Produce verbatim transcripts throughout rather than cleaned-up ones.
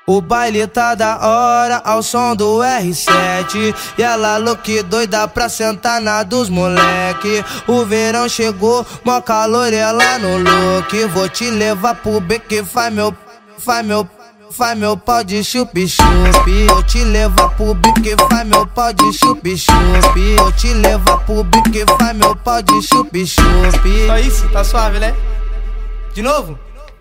O baile tá da hora ao som do R sete. E ela louca doida pra sentar na dos moleque. O verão chegou, mó calor ela no look. Vou te levar pro beque, faz meu, faz meu, faz meu pau de chup-chup. Vou te levar pro beque, faz meu pau de chup-chup. Vou te levar pro beque, faz meu pau de chup-chup. Só isso? Tá suave, né? De novo?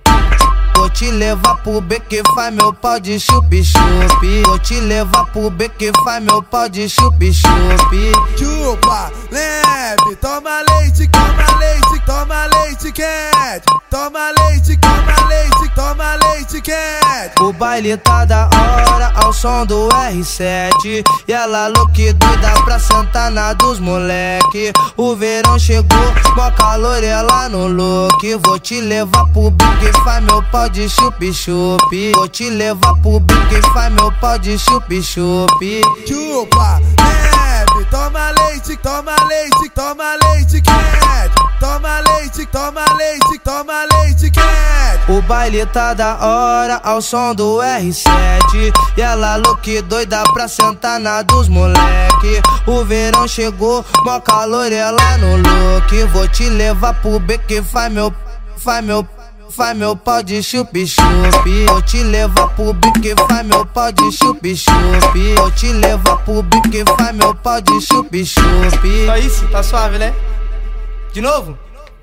Vou te levar pro beque, faz meu pau de chup-chup. Vou te levar pro beque, faz meu pau de chup-chup. Chupa, leve, toma leite, toma leite, toma leite quente. Toma leite, toma leite, toma leite quente. O baile tá da hora ao som do R sete. E ela louca doida pra sentar na dos moleque. O verão chegou, mó calor ela no look. Vou te levar pro beque, faz meu pau de chup-chup. Vou te levar pro beque, faz meu pau de chup-chup. Chupa, leve, toma leite, toma leite, toma leite quente. Toma leite, toma leite, toma leite quente. O baile tá da hora ao som do R sete. E ela louca doida pra sentar na dos moleque. O verão chegou, mó calor ela no look. Vou te levar pro beque, faz meu, faz meu, faz meu pau de chup-chup. Vou te levar pro beque, faz meu pau de chup-chup. Vou te levar pro beque, faz meu pau de chup-chup. Só isso? Tá suave, né? De novo?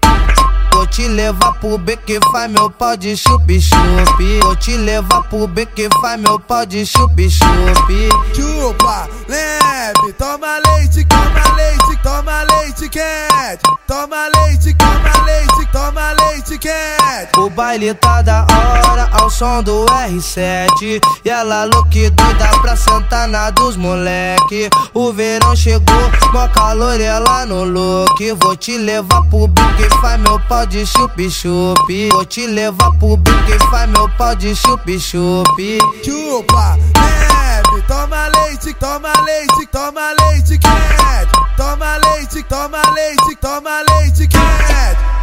Vou te levar pro beque, faz meu pau de chup-chup. Vou te levar pro beque, faz meu pau de chup-chup. Chupa, leve, toma leite, toma leite, toma leite quente. Toma leite, toma leite, toma leite quente. O baile tá da hora ao som do R sete. E ela louca doida pra sentar na dos moleque. O verão chegou, mó calor ela no look. Vou te levar pro beque, faz meu pau de chup-chup. Vou te levar pro beque, faz meu pau de chup-chup. Chupa, leve, toma leite, toma leite, toma leite quente. Toma leite, toma leite, toma leite quente.